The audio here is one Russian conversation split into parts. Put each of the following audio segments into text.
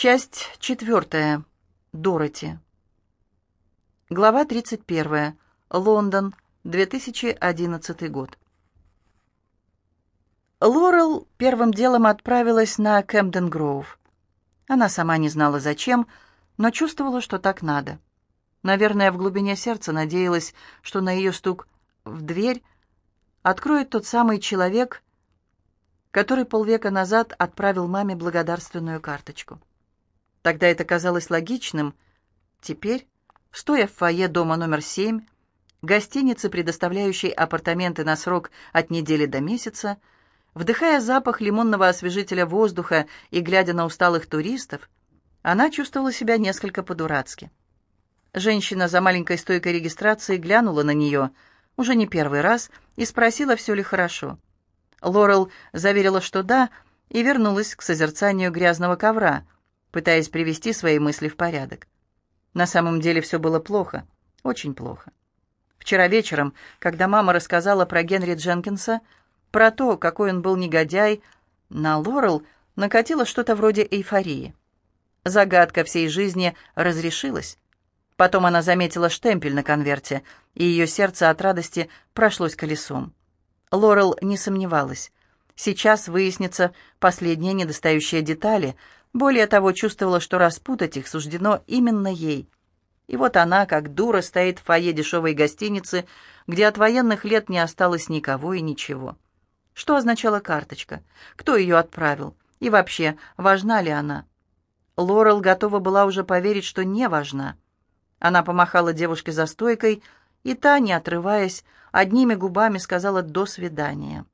Часть 4. Дороти. Глава 31. Лондон, 2011 год. Лорел первым делом отправилась на Кэмден-Гроув. Она сама не знала зачем, но чувствовала, что так надо. Наверное, в глубине сердца надеялась, что на ее стук в дверь откроет тот самый человек, который полвека назад отправил маме благодарственную карточку. Тогда это казалось логичным. Теперь, стоя в фойе дома номер 7, гостиницы, предоставляющей апартаменты на срок от недели до месяца, вдыхая запах лимонного освежителя воздуха и глядя на усталых туристов, она чувствовала себя несколько по-дурацки. Женщина за маленькой стойкой регистрации глянула на нее уже не первый раз и спросила, все ли хорошо. Лорел заверила, что да, и вернулась к созерцанию грязного ковра, пытаясь привести свои мысли в порядок. На самом деле все было плохо, очень плохо. Вчера вечером, когда мама рассказала про Генри Дженкинса, про то, какой он был негодяй, на Лорел накатило что-то вроде эйфории. Загадка всей жизни разрешилась. Потом она заметила штемпель на конверте, и ее сердце от радости прошлось колесом. Лорел не сомневалась. Сейчас выяснятся последние недостающие детали. Более того, чувствовала, что распутать их суждено именно ей. И вот она, как дура, стоит в фойе дешевой гостиницы, где от военных лет не осталось никого и ничего. Что означала карточка? Кто ее отправил? И вообще, важна ли она? Лорел готова была уже поверить, что не важна. Она помахала девушке за стойкой, и та, не отрываясь, одними губами сказала «до свидания».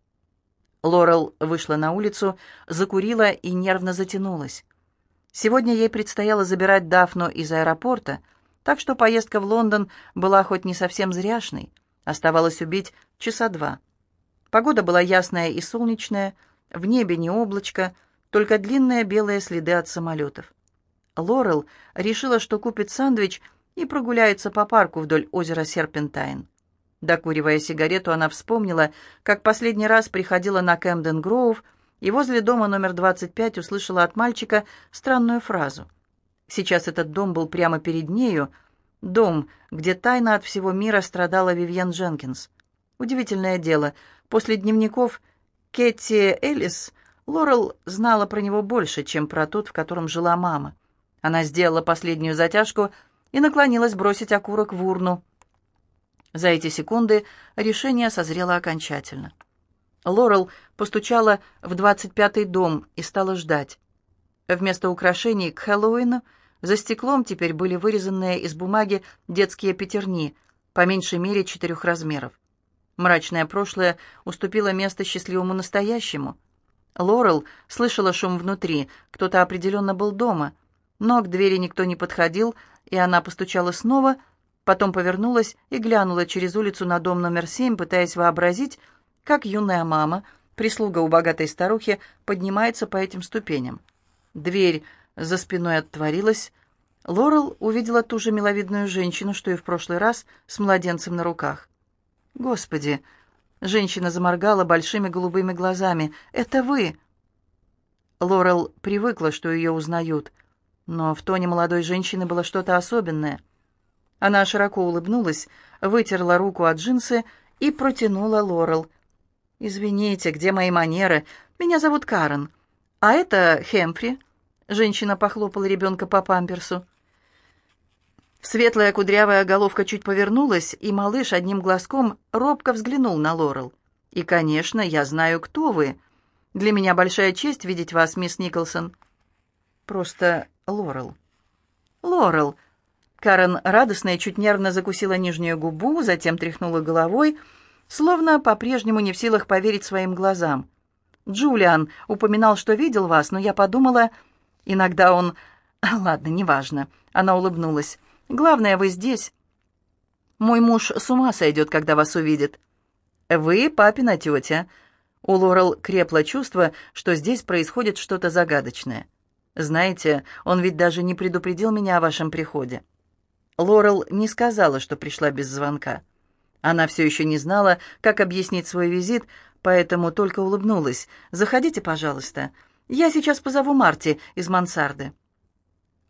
Лорел вышла на улицу, закурила и нервно затянулась. Сегодня ей предстояло забирать Дафну из аэропорта, так что поездка в Лондон была хоть не совсем зряшной. Оставалось убить часа 2. Погода была ясная и солнечная, в небе не облачко, только длинные белые следы от самолетов. Лорел решила, что купит сэндвич и прогуляется по парку вдоль озера Серпентайн. Докуривая сигарету, она вспомнила, как последний раз приходила на Кэмден-Гроув и возле дома номер 25 услышала от мальчика странную фразу. Сейчас этот дом был прямо перед нею, дом, где тайно от всего мира страдала Вивьен Дженкинс. Удивительное дело, после дневников Кэти Эллис Лорел знала про него больше, чем про тот, в котором жила мама. Она сделала последнюю затяжку и наклонилась бросить окурок в урну. За эти секунды решение созрело окончательно. Лорел постучала в 25-й дом и стала ждать. Вместо украшений к Хэллоуину за стеклом теперь были вырезанные из бумаги детские пятерни, по меньшей мере 4 размеров. Мрачное прошлое уступило место счастливому настоящему. Лорел слышала шум внутри, кто-то определенно был дома, но к двери никто не подходил, и она постучала снова, потом повернулась и глянула через улицу на дом номер 7, пытаясь вообразить, как юная мама, прислуга у богатой старухи, поднимается по этим ступеням. Дверь за спиной отворилась. Лорел увидела ту же миловидную женщину, что и в прошлый раз, с младенцем на руках. «Господи!» — женщина заморгала большими голубыми глазами. «Это вы!» Лорел привыкла, что ее узнают, но в тоне молодой женщины было что-то особенное. Она широко улыбнулась, вытерла руку от джинсы и протянула Лорел. «Извините, где мои манеры? Меня зовут Карен. А это Хэмфри». Женщина похлопала ребенка по памперсу. Светлая кудрявая головка чуть повернулась, и малыш одним глазком робко взглянул на Лорел. «И, конечно, я знаю, кто вы. Для меня большая честь видеть вас, мисс Николсон». «Просто Лорел». «Лорел». Карен радостно и чуть нервно закусила нижнюю губу, затем тряхнула головой, словно по-прежнему не в силах поверить своим глазам. «Джулиан упоминал, что видел вас, но я подумала, иногда он...» «Ладно, неважно». Она улыбнулась. «Главное, вы здесь. Мой муж с ума сойдет, когда вас увидит». «Вы папина тетя». У Лорел крепло чувство, что здесь происходит что-то загадочное. «Знаете, он ведь даже не предупредил меня о вашем приходе». Лорел не сказала, что пришла без звонка. Она все еще не знала, как объяснить свой визит, поэтому только улыбнулась. «Заходите, пожалуйста. Я сейчас позову Марти из мансарды».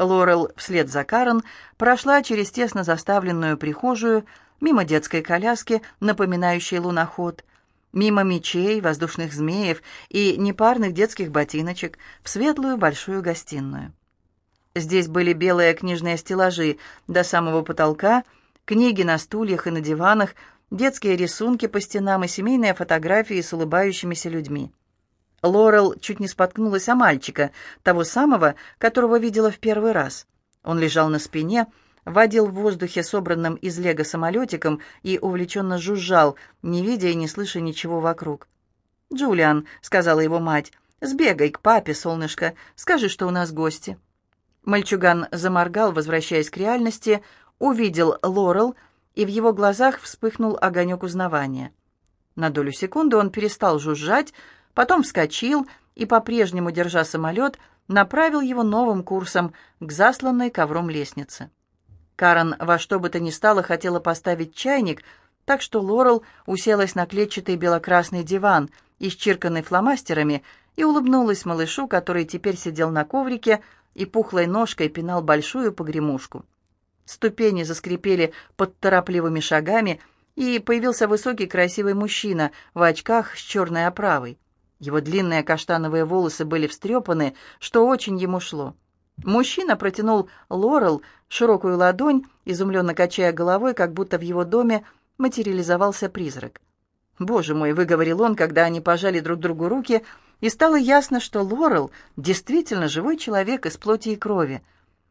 Лорел вслед за Карен прошла через тесно заставленную прихожую, мимо детской коляски, напоминающей луноход, мимо мечей, воздушных змеев и непарных детских ботиночек в светлую большую гостиную. Здесь были белые книжные стеллажи до самого потолка, книги на стульях и на диванах, детские рисунки по стенам и семейные фотографии с улыбающимися людьми. Лорел чуть не споткнулась о мальчика, того самого, которого видела в первый раз. Он лежал на спине, водил в воздухе собранным из лего самолетиком и увлеченно жужжал, не видя и не слыша ничего вокруг. «Джулиан», — сказала его мать, — «сбегай к папе, солнышко, скажи, что у нас гости». Мальчуган заморгал, возвращаясь к реальности, увидел Лорел, и в его глазах вспыхнул огонек узнавания. На долю секунды он перестал жужжать, потом вскочил и, по-прежнему держа самолет, направил его новым курсом к засланной ковром лестнице. Карен во что бы то ни стало хотела поставить чайник, так что Лорел уселась на клетчатый белокрасный диван, исчерканный фломастерами, и улыбнулась малышу, который теперь сидел на коврике и пухлой ножкой пинал большую погремушку. Ступени заскрипели под торопливыми шагами, и появился высокий красивый мужчина в очках с черной оправой. Его длинные каштановые волосы были встрепаны, что очень ему шло. Мужчина протянул Лорел широкую ладонь, изумленно качая головой, как будто в его доме материализовался призрак. «Боже мой!» — выговорил он, когда они пожали друг другу руки, и стало ясно, что Лорел действительно живой человек из плоти и крови.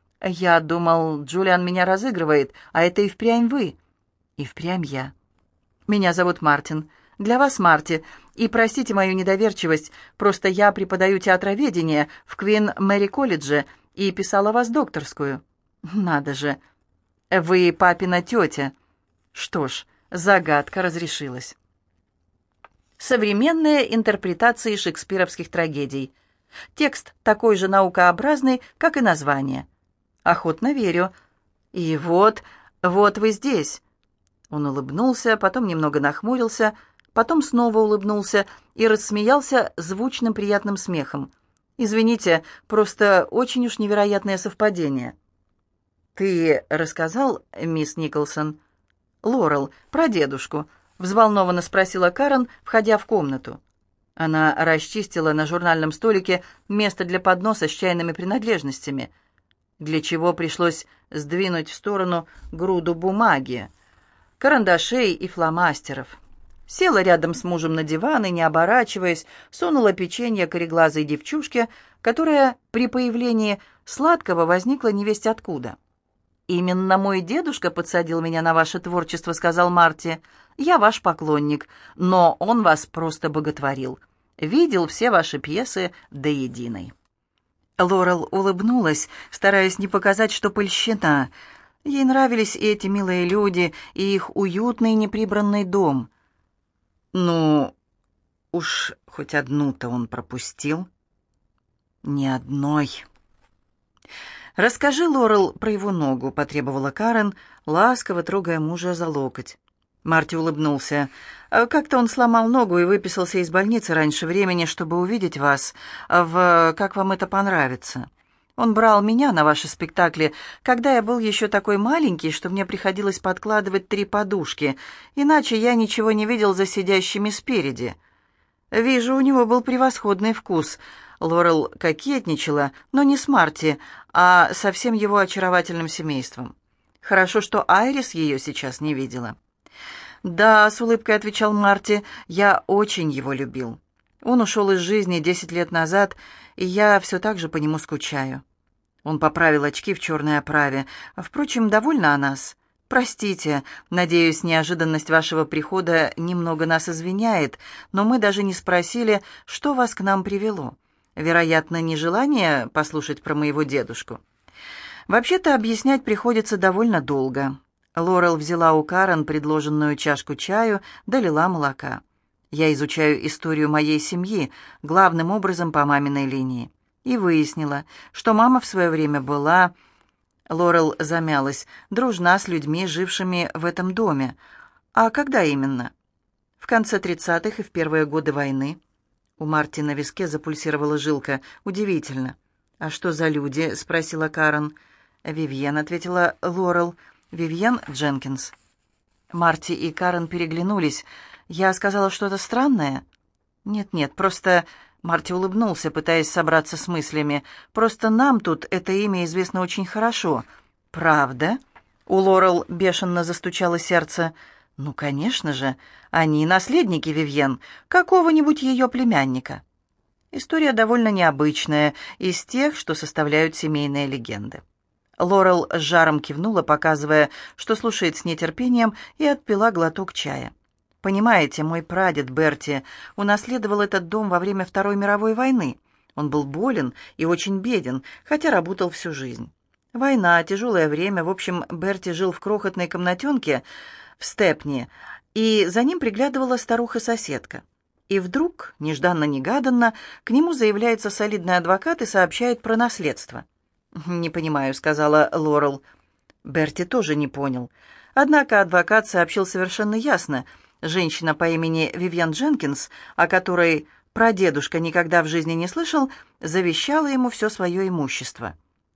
«Я думал, Джулиан меня разыгрывает, а это и впрямь вы». «И впрямь я». «Меня зовут Мартин. Для вас, Марти, и простите мою недоверчивость, просто я преподаю театроведение в Квин Мэри колледже и писала вас докторскую». «Надо же! Вы папина тетя». Что ж, загадка разрешилась. Современные интерпретации шекспировских трагедий. Текст такой же наукообразный, как и название. Охотно верю. И вот вы здесь. Он улыбнулся, потом немного нахмурился, потом снова улыбнулся и рассмеялся звучным приятным смехом. «Извините, просто очень уж невероятное совпадение». «Ты рассказал, мисс Николсон?» «Лорел, про дедушку», — взволнованно спросила Карен, входя в комнату. Она расчистила на журнальном столике место для подноса с чайными принадлежностями, для чего пришлось сдвинуть в сторону груду бумаги, карандашей и фломастеров. Села рядом с мужем на диван и, не оборачиваясь, сунула печенье кореглазой девчушке, которая при появлении сладкого возникла невесть откуда. «Именно мой дедушка подсадил меня на ваше творчество», — сказал Марти. «Я ваш поклонник, но он вас просто боготворил. Видел все ваши пьесы до единой». Лорел улыбнулась, стараясь не показать, что польщена. Ей нравились и эти милые люди, и их уютный неприбранный дом. Ну, уж хоть одну-то он пропустил. Ни одной. «Расскажи, Лорел, про его ногу», — потребовала Карен, ласково трогая мужа за локоть. Марти улыбнулся. «Как-то он сломал ногу и выписался из больницы раньше времени, чтобы увидеть вас. Как вам это понравится? Он брал меня на ваши спектакли, когда я был еще такой маленький, что мне приходилось подкладывать 3 подушки, иначе я ничего не видел за сидящими спереди. Вижу, у него был превосходный вкус». Лорел кокетничала, но не с Марти, а со всем его очаровательным семейством. Хорошо, что Айрис ее сейчас не видела. «Да», — с улыбкой отвечал Марти, — «я очень его любил. Он ушел из жизни 10 лет назад, и я все так же по нему скучаю». Он поправил очки в черной оправе. «Впрочем, довольна о нас. Простите, надеюсь, неожиданность вашего прихода немного нас извиняет, но мы даже не спросили, что вас к нам привело. Вероятно, нежелание послушать про моего дедушку. Вообще-то объяснять приходится довольно долго». Лорел взяла у Карен предложенную чашку чаю, долила молока. «Я изучаю историю моей семьи, главным образом по маминой линии. И выяснила, что мама в свое время была...» Лорел замялась. «Дружна с людьми, жившими в этом доме. А когда именно?» «В конце 30-х и в первые годы войны». У Марти на виске запульсировала жилка. «Удивительно. «А что за люди?» — спросила Карен. «Вивьен», — ответила Лорел. «Вивьен Дженкинс». Марти и Карен переглянулись. «Я сказала что-то странное?» «Нет-нет, просто...» Марти улыбнулся, пытаясь собраться с мыслями. «Просто нам тут это имя известно очень хорошо». «Правда?» У Лорел бешено застучало сердце. «Ну, конечно же. Они наследники Вивьен, какого-нибудь ее племянника». История довольно необычная, из тех, что составляют семейные легенды. Лорел с жаром кивнула, показывая, что слушает с нетерпением, и отпила глоток чая. «Понимаете, мой прадед Берти унаследовал этот дом во время Второй мировой войны. Он был болен и очень беден, хотя работал всю жизнь. Война, тяжелое время, в общем, Берти жил в крохотной комнатенке в Степни, и за ним приглядывала старуха-соседка. И вдруг, нежданно-негаданно, к нему заявляется солидный адвокат и сообщает про наследство». «Не понимаю», — сказала Лорел. Берти тоже не понял. Однако адвокат сообщил совершенно ясно. Женщина по имени Вивьен Дженкинс, о которой прадедушка никогда в жизни не слышал, завещала ему все свое имущество.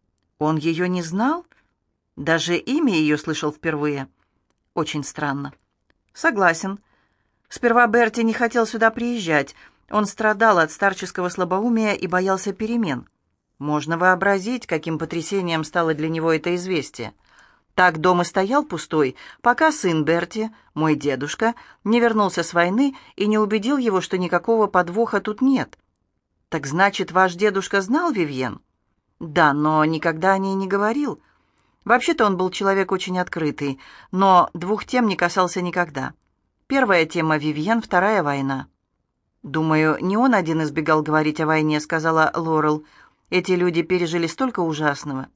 Он ее не знал? Даже имя ее слышал впервые. Очень странно. Согласен. Сперва Берти не хотел сюда приезжать. Он страдал от старческого слабоумия и боялся перемен. Можно вообразить, каким потрясением стало для него это известие. Так дом и стоял пустой, пока сын Берти, мой дедушка, не вернулся с войны и не убедил его, что никакого подвоха тут нет. «Так значит, ваш дедушка знал Вивьен?» «Да, но никогда о ней не говорил. Вообще-то он был человек очень открытый, но двух тем не касался никогда. Первая тема — Вивьен, вторая — война». «Думаю, не он один избегал говорить о войне», — сказала Лорел. «Эти люди пережили столько ужасного».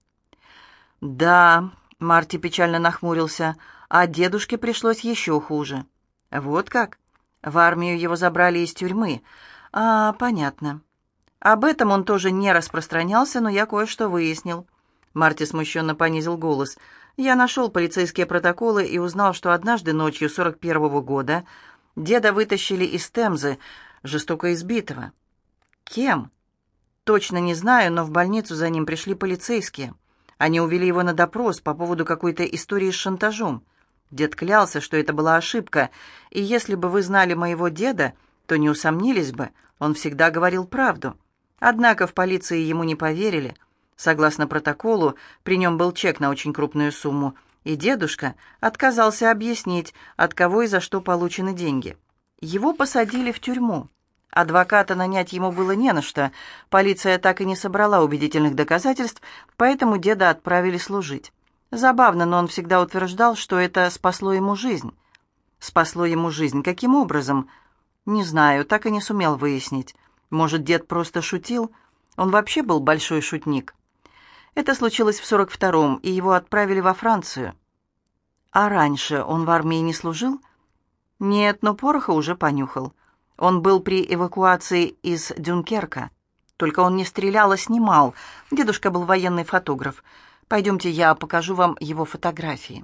«Да», — Марти печально нахмурился, — «а дедушке пришлось еще хуже». «Вот как? В армию его забрали из тюрьмы». «А, понятно». «Об этом он тоже не распространялся, но я кое-что выяснил». Марти смущенно понизил голос. «Я нашел полицейские протоколы и узнал, что однажды ночью 41-го года деда вытащили из Темзы, жестоко избитого». «Кем?» «Точно не знаю, но в больницу за ним пришли полицейские. Они увели его на допрос по поводу какой-то истории с шантажом. Дед клялся, что это была ошибка, и если бы вы знали моего деда, то не усомнились бы, он всегда говорил правду. Однако в полиции ему не поверили. Согласно протоколу, при нем был чек на очень крупную сумму, и дедушка отказался объяснить, от кого и за что получены деньги. Его посадили в тюрьму. Адвоката нанять ему было не на что. Полиция так и не собрала убедительных доказательств, поэтому деда отправили служить. Забавно, но он всегда утверждал, что это спасло ему жизнь. Спасло ему жизнь. Каким образом? Не знаю, так и не сумел выяснить. Может, дед просто шутил? Он вообще был большой шутник. Это случилось в 42-м, и его отправили во Францию. А раньше он в армии не служил? Нет, но пороха уже понюхал. Он был при эвакуации из Дюнкерка. Только он не стрелял, а снимал. Дедушка был военный фотограф. Пойдемте, я покажу вам его фотографии».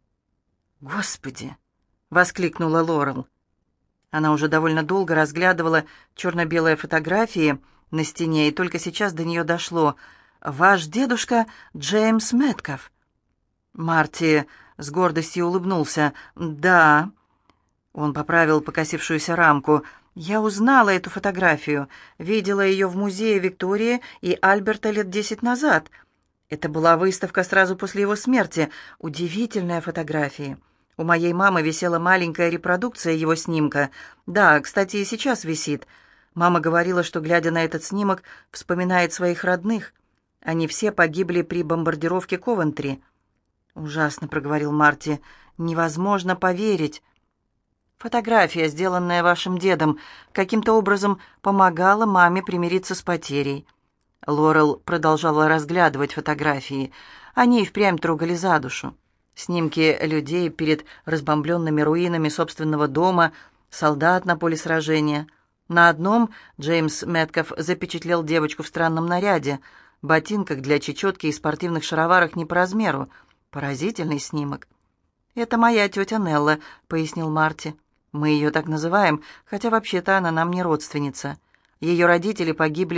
«Господи!» — воскликнула Лорел. Она уже довольно долго разглядывала черно-белые фотографии на стене, и только сейчас до нее дошло. «Ваш дедушка Джеймс Мэтков». Марти с гордостью улыбнулся. «Да». Он поправил покосившуюся рамку. «Я узнала эту фотографию. Видела ее в музее Виктории и Альберта лет 10 назад. Это была выставка сразу после его смерти. Удивительные фотографии. У моей мамы висела маленькая репродукция его снимка. Да, кстати, и сейчас висит. Мама говорила, что, глядя на этот снимок, вспоминает своих родных. Они все погибли при бомбардировке Ковентри». «Ужасно», — проговорил Марти. «Невозможно поверить». «Фотография, сделанная вашим дедом, каким-то образом помогала маме примириться с потерей». Лорел продолжала разглядывать фотографии. Они и впрямь трогали за душу. Снимки людей перед разбомбленными руинами собственного дома, солдат на поле сражения. На одном Джеймс Мэтков запечатлел девочку в странном наряде, ботинках для чечетки и спортивных шароварах не по размеру. Поразительный снимок. «Это моя тетя Нелла», — пояснил Марти. «Мы ее так называем, хотя вообще-то она нам не родственница. Ее родители погибли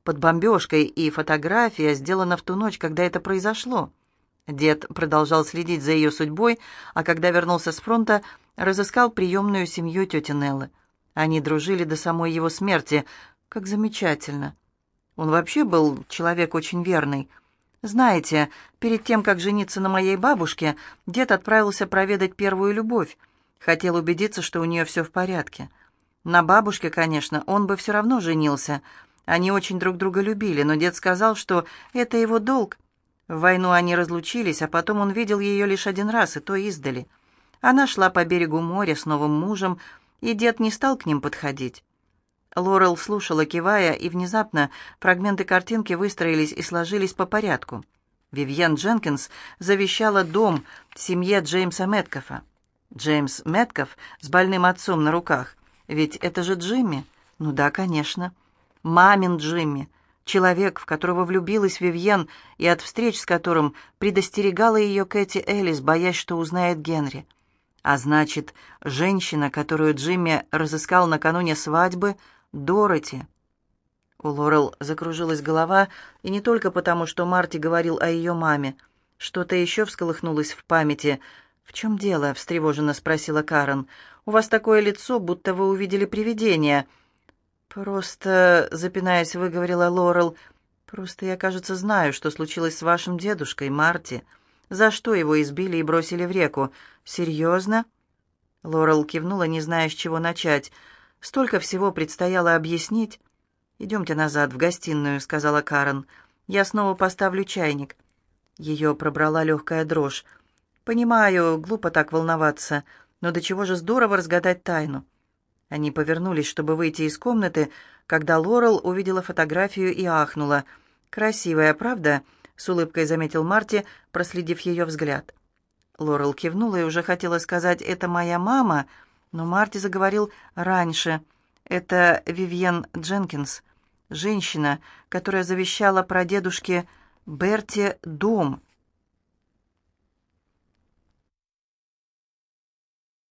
под бомбежкой, и фотография сделана в ту ночь, когда это произошло. Дед продолжал следить за ее судьбой, а когда вернулся с фронта, разыскал приемную семью тети Неллы. Они дружили до самой его смерти. Как замечательно. Он вообще был человек очень верный. Знаете, перед тем, как жениться на моей бабушке, дед отправился проведать первую любовь. Хотел убедиться, что у нее все в порядке. На бабушке, конечно, он бы все равно женился. Они очень друг друга любили, но дед сказал, что это его долг. В войну они разлучились, а потом он видел ее лишь один раз, и то издали. Она шла по берегу моря с новым мужем, и дед не стал к ним подходить. Лорел слушала, кивая, и внезапно фрагменты картинки выстроились и сложились по порядку. Вивьен Дженкинс завещала дом семье Джеймса Мэткофа. Джеймс Мэткоф с больным отцом на руках. Ведь это же Джимми. Ну да, конечно. Мамин Джимми. Человек, в которого влюбилась Вивьен, и от встреч с которым предостерегала ее Кэти Элис, боясь, что узнает Генри. А значит, женщина, которую Джимми разыскал накануне свадьбы, Дороти. У Лорел закружилась голова, и не только потому, что Марти говорил о ее маме. Что-то еще всколыхнулось в памяти. «В чем дело?» — встревоженно спросила Карен. «У вас такое лицо, будто вы увидели привидение». «Просто», — запинаясь, выговорила Лорел, «просто я, кажется, знаю, что случилось с вашим дедушкой, Марти. За что его избили и бросили в реку? Серьезно?» Лорел кивнула, не зная, с чего начать. Столько всего предстояло объяснить. «Идемте назад, в гостиную», — сказала Карен. «Я снова поставлю чайник». Ее пробрала легкая дрожь. «Понимаю, глупо так волноваться, но до чего же здорово разгадать тайну». Они повернулись, чтобы выйти из комнаты, когда Лорел увидела фотографию и ахнула. «Красивая, правда?» — с улыбкой заметил Марти, проследив ее взгляд. Лорел кивнула и уже хотела сказать «это моя мама», но Марти заговорил раньше. «Это Вивьен Дженкинс, женщина, которая завещала прадедушке Берти дом,